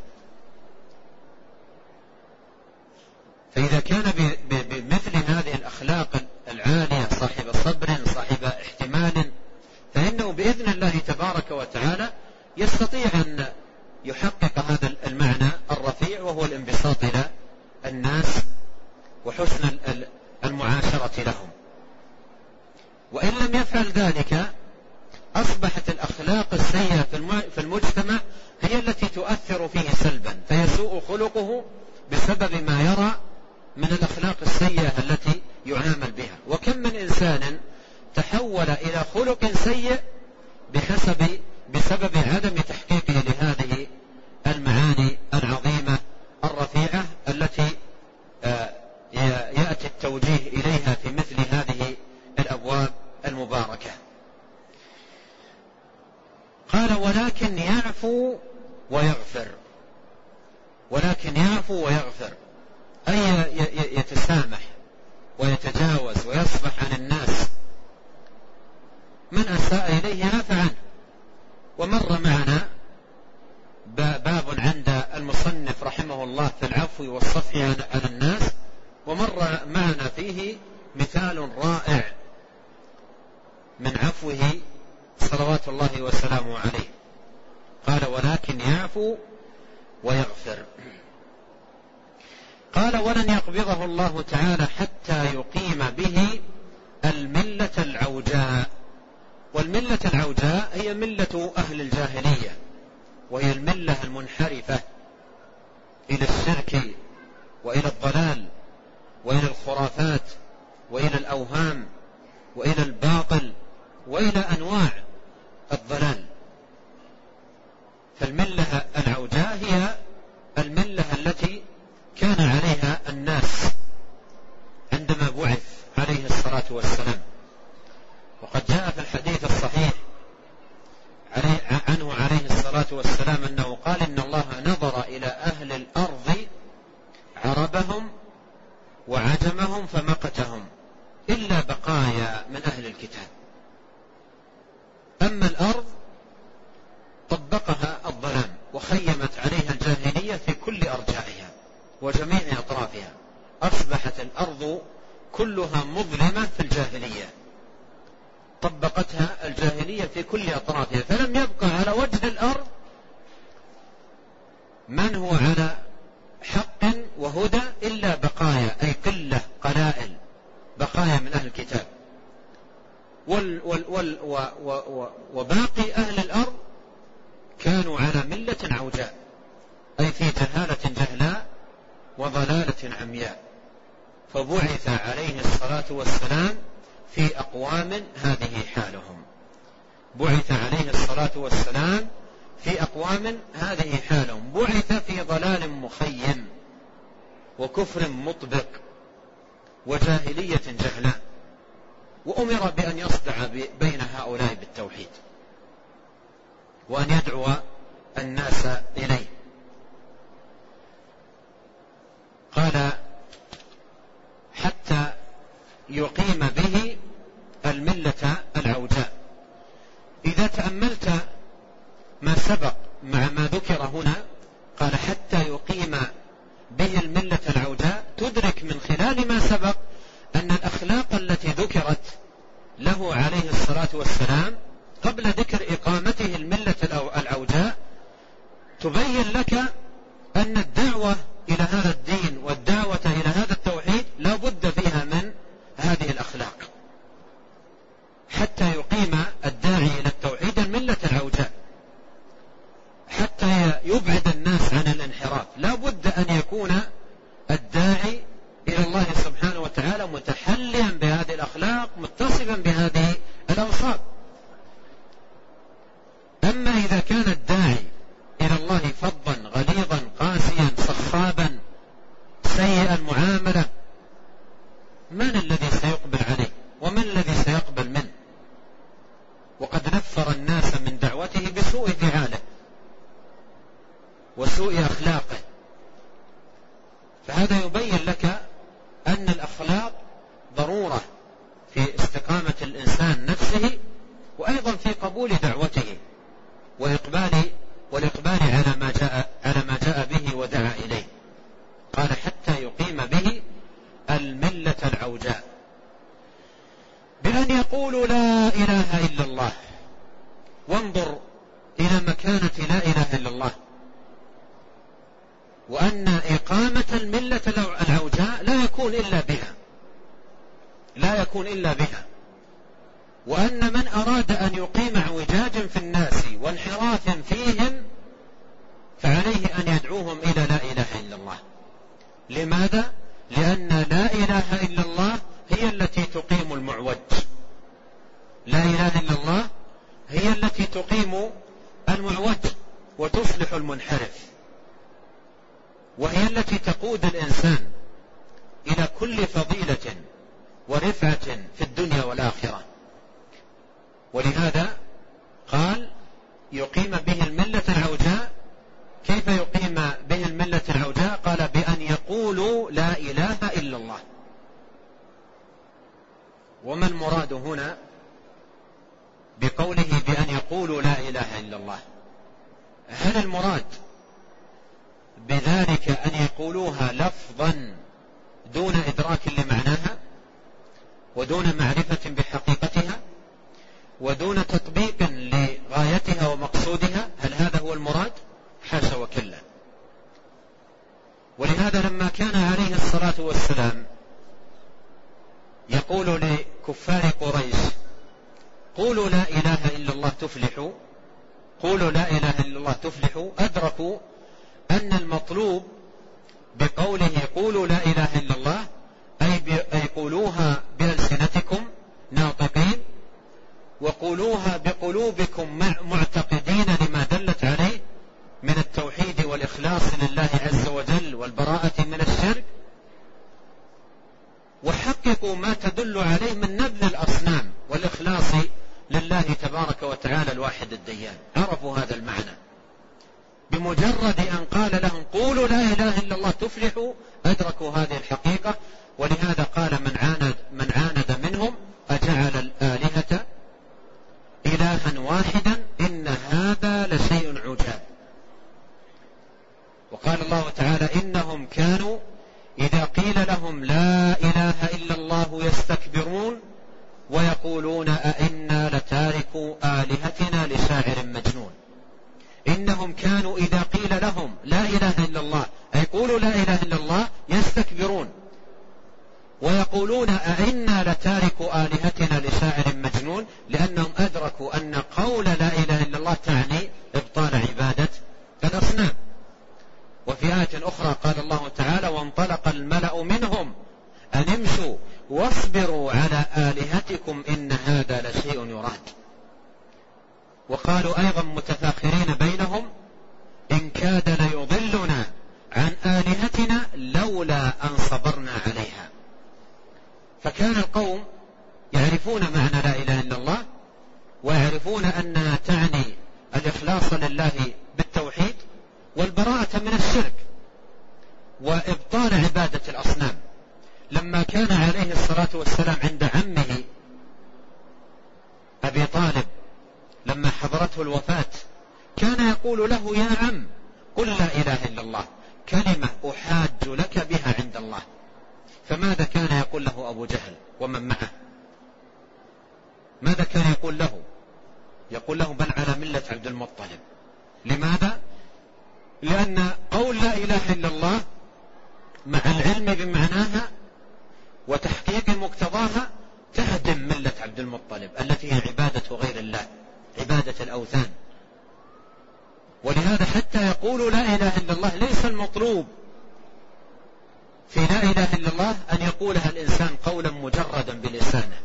S2: فإذا كان بمثل هذه الأخلاق العالية، صاحب صبر، صاحب احتمال، فإنه بإذن الله تبارك وتعالى يستطيع أن يحقق هذا المعنى الرفيع، وهو الانبساط إلى الناس وحسن المعاشرة لهم. وإن لم يفعل ذلك أصبحت الأخلاق السيئة في المجتمع هي التي تؤثر فيه سلبا، فيسوء خلقه بسبب ما يرى من الأخلاق السيئة التي يعامل بها. وكم من إنسان تحول إلى خلق سيء بحسب بسبب عدم تحقيقه لهذه المعاني العظيمة الرفيعة التي يأتي التوجيه إليها في مثل هذه الأبواب المباركة. قال: ولكن يعفو ويغفر. ولكن يعفو ويغفر أي يتسامح ويتجاوز ويصفح عن الناس. من أساء إليه عفى عنه. ومر معنا باب عند المصنف رحمه الله في العفو والصفح عن الناس، ومر معنا فيه مثال رائع من عفوه صلوات الله وسلامه عليه. قال: ولكن يعفو ويغفر. قال: ولن يقبضه الله تعالى حتى يقيم به الملة العوجاء. والملة العوجاء هي ملة أهل الجاهلية، وهي الملة المنحرفة إلى الشرك وإلى الضلال وإلى الخرافات وإلى الأوهام وإلى الباطل وإلى أنواع الضلال. فالملة العوجاء هي الملة التي كان عليها الناس عندما بعث عليه الصلاة والسلام. وقد جاء في الحديث الصحيح عنه عليه الصلاة والسلام أنه قال: إن الله نظر إلى أهل الأرض عربهم وعجمهم فمقتهم إلا بقايا من أهل الكتاب. أما الأرض طبقها الظلام وخيمت عليها الجاهلية في كل أرجائها وجميع أطرافها. أصبحت الأرض كلها مظلمة في الجاهلية، طبقتها الجاهلية في كل أطرافها، فلم يبقى على وجه الأرض من هو على حق وهدى إلا بقايا، أي قلة قلائل، بقايا من أهل الكتاب. وال وال وال و و وباقي أهل الأرض كانوا على ملة عوجاء، أي في جهالة جهلاء وضلالة عمياء. فبعث عليه الصلاة والسلام في أقوام هذه حالهم. بعث عليه الصلاة والسلام في أقوام هذه حالهم. بعث في ضلال مخيم وكفر مطبق وجاهلية جهلاء، وأمر بأن يصدع بين هؤلاء بالتوحيد وأن يدعو الناس إليه. قال: حتى يقيم به الملة العوجاء. إذا تأملت ما سبق مع ما ذكر هنا، قال: حتى يقيم به الملة العوجاء، تدرك من خلال ما سبق أن الأخلاق التي ذكرت له عليه الصلاة والسلام قبل ذكر إقامته الملة العوجاء تبين لك أن لأن الدعوة إلى هذا الدين والدعوة إلى هذا التوحيد لا بد فيها من هذه الأخلاق حتى يقيم الداعي إلى التوحيد الملة العوجاء، حتى يبعد الناس عن الانحراف. لا بد أن يكون الداعي إلى الله سبحانه وتعالى متحليا بهذه الأخلاق، متصفا بهذه الأوصاف. أما إذا كان الداعي إلى الله فظا غليظا قاسيا صخابا سيء المعاملة، من الذي سيقبل عليه ومن الذي سيقبل منه؟ وقد نفر الناس من دعوته بسوء فعاله وسوء أخلاقه. فهذا يبين لك أن الأخلاق ضرورة في استقامة الإنسان نفسه، وأيضا في قبول دعوته وإقبال والإقبال على ما جاء على ما جاء به ودعا إليه. قال حتى يقيم به الملة العوجاء بأن يقولوا لا إله إلا الله. وانظر إلى مكانة لا إله إلا الله، وأن إقامة الملة العوجاء لا يكون إلا بها لا يكون إلا بها وأن من أراد أن يقيم اعوجاج في الناس وانحراف فيهم فعليه أن يدعوهم إلى لا إله إلا الله. لماذا؟ لأن لا إله إلا الله هي التي تقيم المعوج، لا إله إلا الله هي التي تقيم المعوج وتصلح المنحرف، وهي التي تقود الإنسان إلى كل فضيلة ورفعة في الدنيا والآخرة. ولهذا قال يقيم به الملة العوجاء. كيف يقيم به الملة العوجاء؟ قال بأن يقولوا لا إله إلا الله. وما المراد هنا بقوله بأن يقولوا لا إله إلا الله؟ هل المراد بذلك أن يقولوها لفظا دون إدراك لمعناها ودون معرفة بحقيقتها ودون تطبيق لغايتها ومقصودها؟ هل هذا هو المراد؟ حاشا وكلا. ولهذا لما كان عليه الصلاة والسلام يقول لكفار قريش قولوا لا إله إلا الله تفلحوا، قولوا لا إله إلا الله تفلحوا، أدركوا أن المطلوب بقوله قولوا لا إله إلا الله أي قولوها بألسنتكم ناطقين، وقولوها بقلوبكم معتقدين لما دلت عليه من التوحيد والإخلاص لله عز وجل والبراءة من الشرك، وحققوا ما تدل عليه من نبذ الأصنام والإخلاص لله تبارك وتعالى الواحد الديان. عرفوا هذا المعنى بمجرد أن قال لهم قولوا لا إله إلا الله تفلحوا، أدركوا هذه الحقيقة. ولهذا قال من عاند, من عاند منهم أجعل الآلهة إلها واحدا إن هذا لشيء عجاب. وقال الله تعالى إنهم كانوا إذا قيل لهم لا إله إلا الله يستكبرون ويقولون أئنا لتاركوا آلهتنا لشاعر مجنون. إنهم كانوا إذا قيل لهم لا إله إلا الله أي قولوا لا إله إلا الله يستكبرون ويقولون أئنا لتاركوا آلهتنا لشاعر مجنون، لأنهم أدركوا أن قول لا إله إلا الله تعني إبطال عبادة الأصنام. وفي آية أخرى قال الله تعالى وانطلق الملأ منهم أن امشوا واصبروا على آلهتكم إن هذا لشيء يراد. وقالوا أيضا متفاخرين بينهم إن كاد ليضلنا عن آلهتنا لولا أن صبرنا عليها. فكان القوم يعرفون معنى لا إله إلا الله ويعرفون أنها تعني الإخلاص لله بالتوحيد والبراءة من الشرك وإبطال عبادة الأصنام. لما كان عليه الصلاة والسلام عند عمه أبي طالب لما حضرته الوفاة كان يقول له يا عم قل لا إله إلا الله كلمة أحاج لك بها عند الله. فماذا كان يقول له أبو جهل ومن معه؟ ماذا كان يقول له؟ يقول له بل على ملة عبد المطلب. لماذا؟ لأن قول لا إله إلا الله مع العلم بمعناها وتحقيق مقتضاها تهدم ملة عبد المطلب التي هي عبادة غير الله، عبادة الأوثان. ولهذا حتى يقول لا إله إلا الله ليس المطلوب في لا إله إلا الله أن يقولها الإنسان قولا مجردا بلسانه،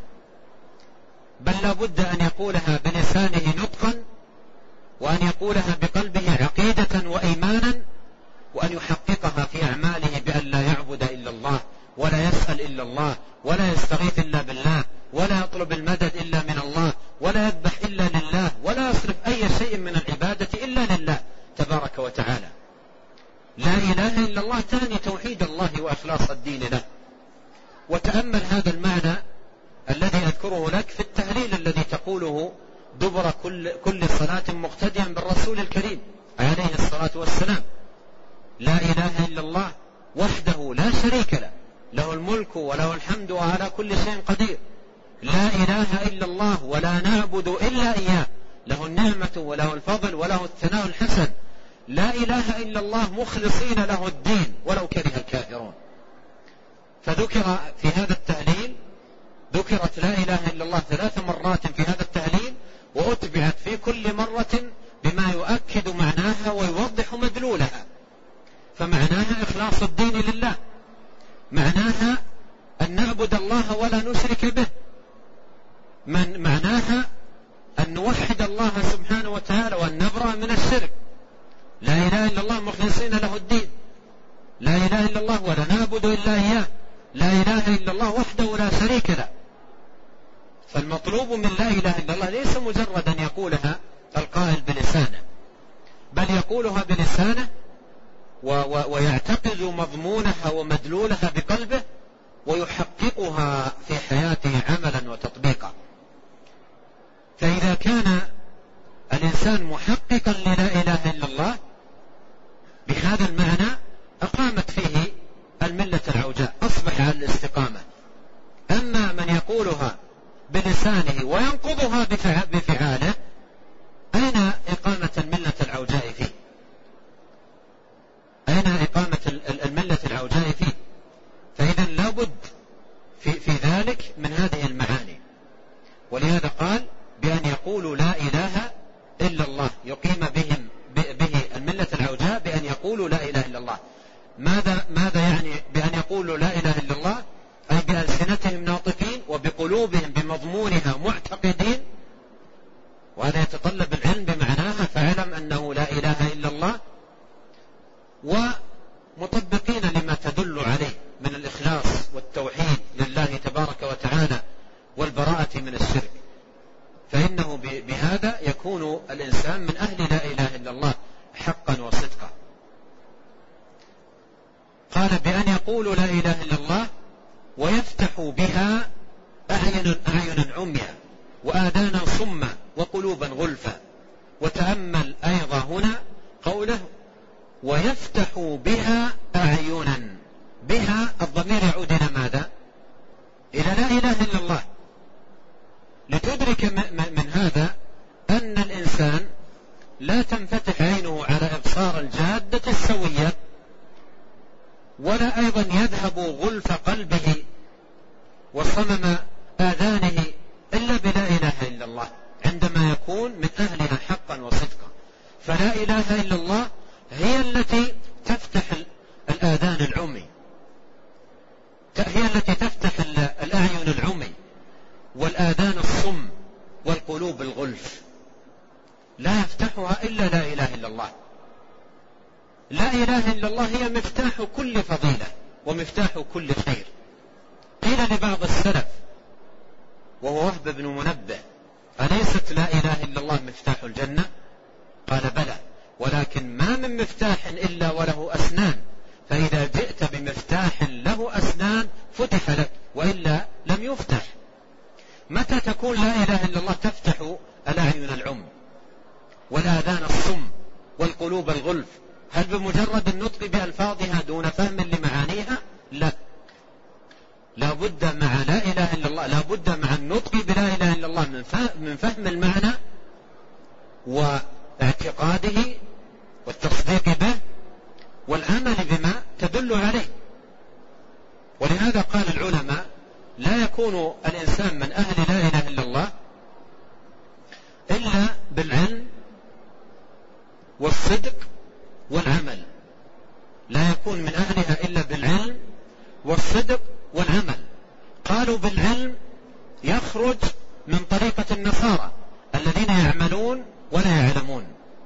S2: بل لا بد أن يقولها بلسانه نطقا، وأن يقولها بقلبه عقيدة وإيمانا، وأن يحققها في أعماله بأن لا يعبد إلا الله، ولا يسأل إلا الله، ولا يستغيث إلا بالله، ولا يطلب المدد إلا من الله، ولا يذبح إلا لله، ولا يصرف أي شيء من العبادة إلا لله تبارك وتعالى. لا إله إلا الله تعني توحيد الله وإخلاص الدين له. وتأمل هذا المعنى الذي أذكره لك في التهليل الذي تقوله دبر كل, كل صلاة مقتديا بالرسول الكريم عليه الصلاة والسلام. لا إله إلا الله وحده لا شريك له، له الملك وله الحمد وعلى كل شيء قدير. لا إله إلا الله ولا نعبد إلا إياه، له النعمة وله الفضل وله الثناء الحسن. لا إله إلا الله مخلصين له الدين ولو كره الكافرون. فذكر في هذا التهليل ذكرت لا إله إلا الله ثلاث مرات في هذا التهليل، وأتبعت في كل مرة بما يؤكد معناها ويوضح مدلولها. فمعناها إخلاص الدين لله، معناها أن نعبد الله ولا نشرك به، من معناها أن نوحد الله سبحانه وتعالى وأن نبرأ من الشرك. لا إله إلا الله مخلصين له الدين، لا إله إلا الله ولا نعبد إلا إياه، لا إله إلا الله وحده لا شريك له. فالمطلوب من لا إله إلا الله ليس مجرد أن يقولها القائل بلسانه، بل يقولها بلسانه ويعتقد مضمونها ومدلولها بقلبه، ويحققها في حياته عملا وتطبيقا. فإذا كان الإنسان محققا للا إله إلا الله بهذا المعنى أقامت فيه الملة العوجاء، أصبح على الاستقامة. أما من يقولها بلسانه وينقضها بفعاله، أين إقامة الملة العوجاء فيه؟ أين إقامة الملة العوجاء فيه؟ فإذا لابد في, في ذلك من هذه المعاني. ولهذا قال بأن يقولوا لا إله إلا الله، يقيم بهم به الملة العوجاء بأن يقولوا لا إله إلا الله. ماذا, ماذا يعني بأن يقولوا لا إله إلا الله؟ أي بألسنتهم ناطقين وبقلوبهم بمضمونها معتقدين، وهذا يتطلب العلم بمعناها، فاعلم أنه لا إله إلا الله، ومطبقين لما تدل عليه من الإخلاص والتوحيد لله تبارك وتعالى والبراءة من الشرك. فإنه بهذا يكون الإنسان من أهل لا إله إلا الله حقا وصدقا. قال بأن يقولوا لا إله إلا الله ويفتح بها أعين أعين عميا وآذانا صما وقلوبا غلفا. وتأمل أيضا هنا قوله ويفتح بها أعينا، بها الضمير يعود إلى ماذا؟ إلى لا إله إلا الله، لتدرك من هذا أن الإنسان لا تنفتح عينه على إبصار الجادة السوية، ولا أيضا يذهب غلف قلبه وصمم آذانه إلا بلا إله إلا الله عندما يكون من أهلها حقا وصدقا. فلا إله إلا الله هي التي تفتح الآذان العمي، هي التي تفتح الأعين العمي والآذان الصم والقلوب الغلف. لا يفتحها إلا لا إله إلا الله. لا إله إلا الله هي مفتاح كل فضيلة ومفتاح كل خير. قيل لبعض السلف وهو وهب بن منبه أليست لا إله إلا الله مفتاح الجنة؟ قال بلى، ولكن ما من مفتاح إلا وله أسنان، فإذا جئت بمفتاح له أسنان فتح لك، وإلا لم يفتح. متى تكون لا إله إلا الله تفتح الأعين العم والآذان الصم والقلوب الغلف؟ هل بمجرد النطق بألفاظها دون فهم لمعانيها؟ لا، لا بد مع لا إله إلا الله، لا بد مع النطق بلا إله إلا الله من فهم المعنى واعتقاده والتصديق به يدل عليه. ولهذا قال العلماء لا يكون الإنسان من أهل لا إله إلا الله إلا بالعلم والصدق والعمل، لا يكون من أهلها إلا بالعلم والصدق والعمل. قالوا بالعلم يخرج من طريقة النصارى الذين يعملون ولا يعلمون،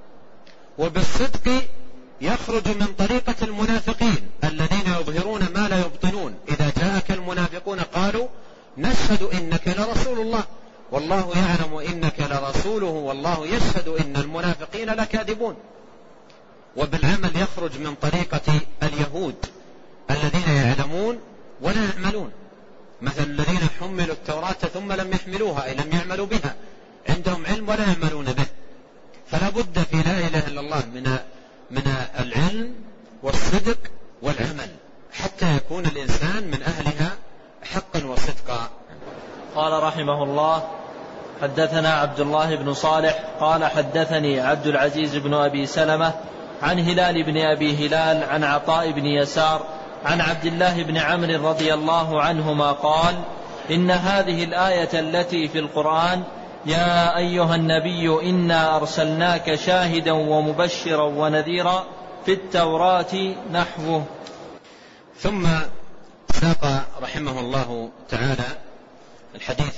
S2: وبالصدق يخرج من طريقة المنافقين الذين يظهرون ما لا يبطنون. إذا جاءك المنافقون قالوا نشهد إنك لرسول الله والله يعلم إنك لرسوله والله يشهد إن المنافقين لكاذبون. وبالعمل يخرج من طريقة اليهود الذين يعلمون ولا يعملون، مثل الذين حملوا التوراة ثم لم يحملوها أي لم يعملوا بها، عندهم علم ولا يعملون به. فلا بد في لا إله إلا الله من من العلم والصدق والعمل حتى يكون الإنسان من أهلها حقا وصدقا.
S1: قال رحمه الله: حدثنا عبد الله بن صالح قال حدثني عبد العزيز بن أبي سلمة عن هلال بن أبي هلال عن عطاء بن يسار عن عبد الله بن عمرو رضي الله عنهما قال: إن هذه الآية التي في القرآن يا أيها النبي إنا أرسلناك شاهدا ومبشرا ونذيرا في التوراة نحوه.
S2: ثم ساق رحمه الله تعالى الحديث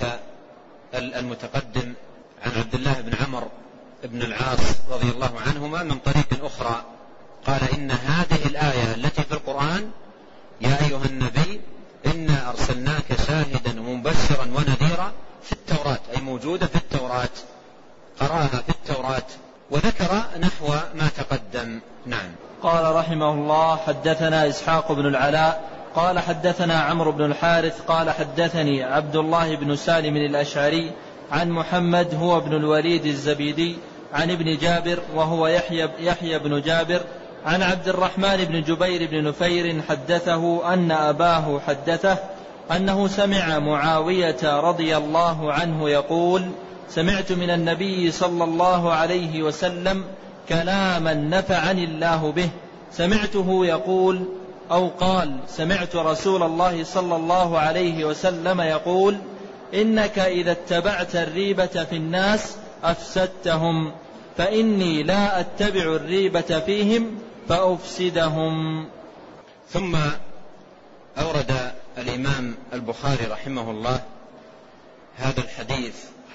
S2: المتقدم عن عبد الله بن عمرو بن العاص رضي الله عنهما من طريق أخرى، قال: إن هذه الآية التي في القرآن يا أيها النبي إنا أرسلناك شاهدا ومبشرا ونذيرا في التوراة، أي موجودة في التوراة، قرأها في التوراة، وذكر نحو ما تقدم. نعم.
S1: قال رحمه الله: حدثنا إسحاق بن العلاء قال حدثنا عمرو بن الحارث قال حدثني عبد الله بن سالم الأشعري عن محمد هو ابن الوليد الزبيدي عن ابن جابر وهو يحيى, يحيى بن جابر عن عبد الرحمن بن جبير بن نفير حدثه أن أباه حدثه أنه سمع معاوية رضي الله عنه يقول: سمعت من النبي صلى الله عليه وسلم كلاما نفعني الله به، سمعته يقول أو قال سمعت رسول الله صلى الله عليه وسلم يقول: إنك إذا اتبعت الريبة في الناس أفسدتهم، فإني لا أتبع الريبة فيهم فأفسدهم.
S2: ثم أورد الإمام البخاري رحمه الله هذا الحديث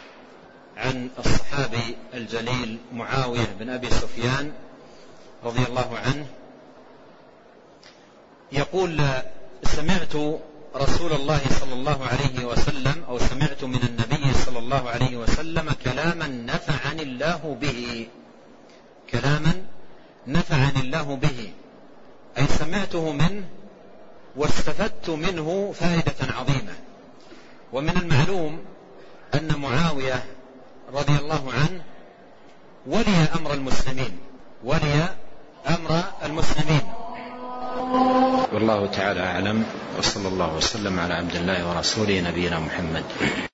S2: عن الصحابي الجليل معاوية بن أبي سفيان رضي الله عنه يقول: سمعت رسول الله صلى الله عليه وسلم أو سمعت من النبي صلى الله عليه وسلم كلاما نفعني الله به، كلاما نفعني الله به، أي سمعته منه واستفدت منه فائدة عظيمة. ومن المعلوم أن معاوية رضي الله عنه ولي أمر المسلمين، ولي أمر المسلمين. والله تعالى أعلم، وصلى الله وسلم على عبد الله ورسوله نبينا محمد.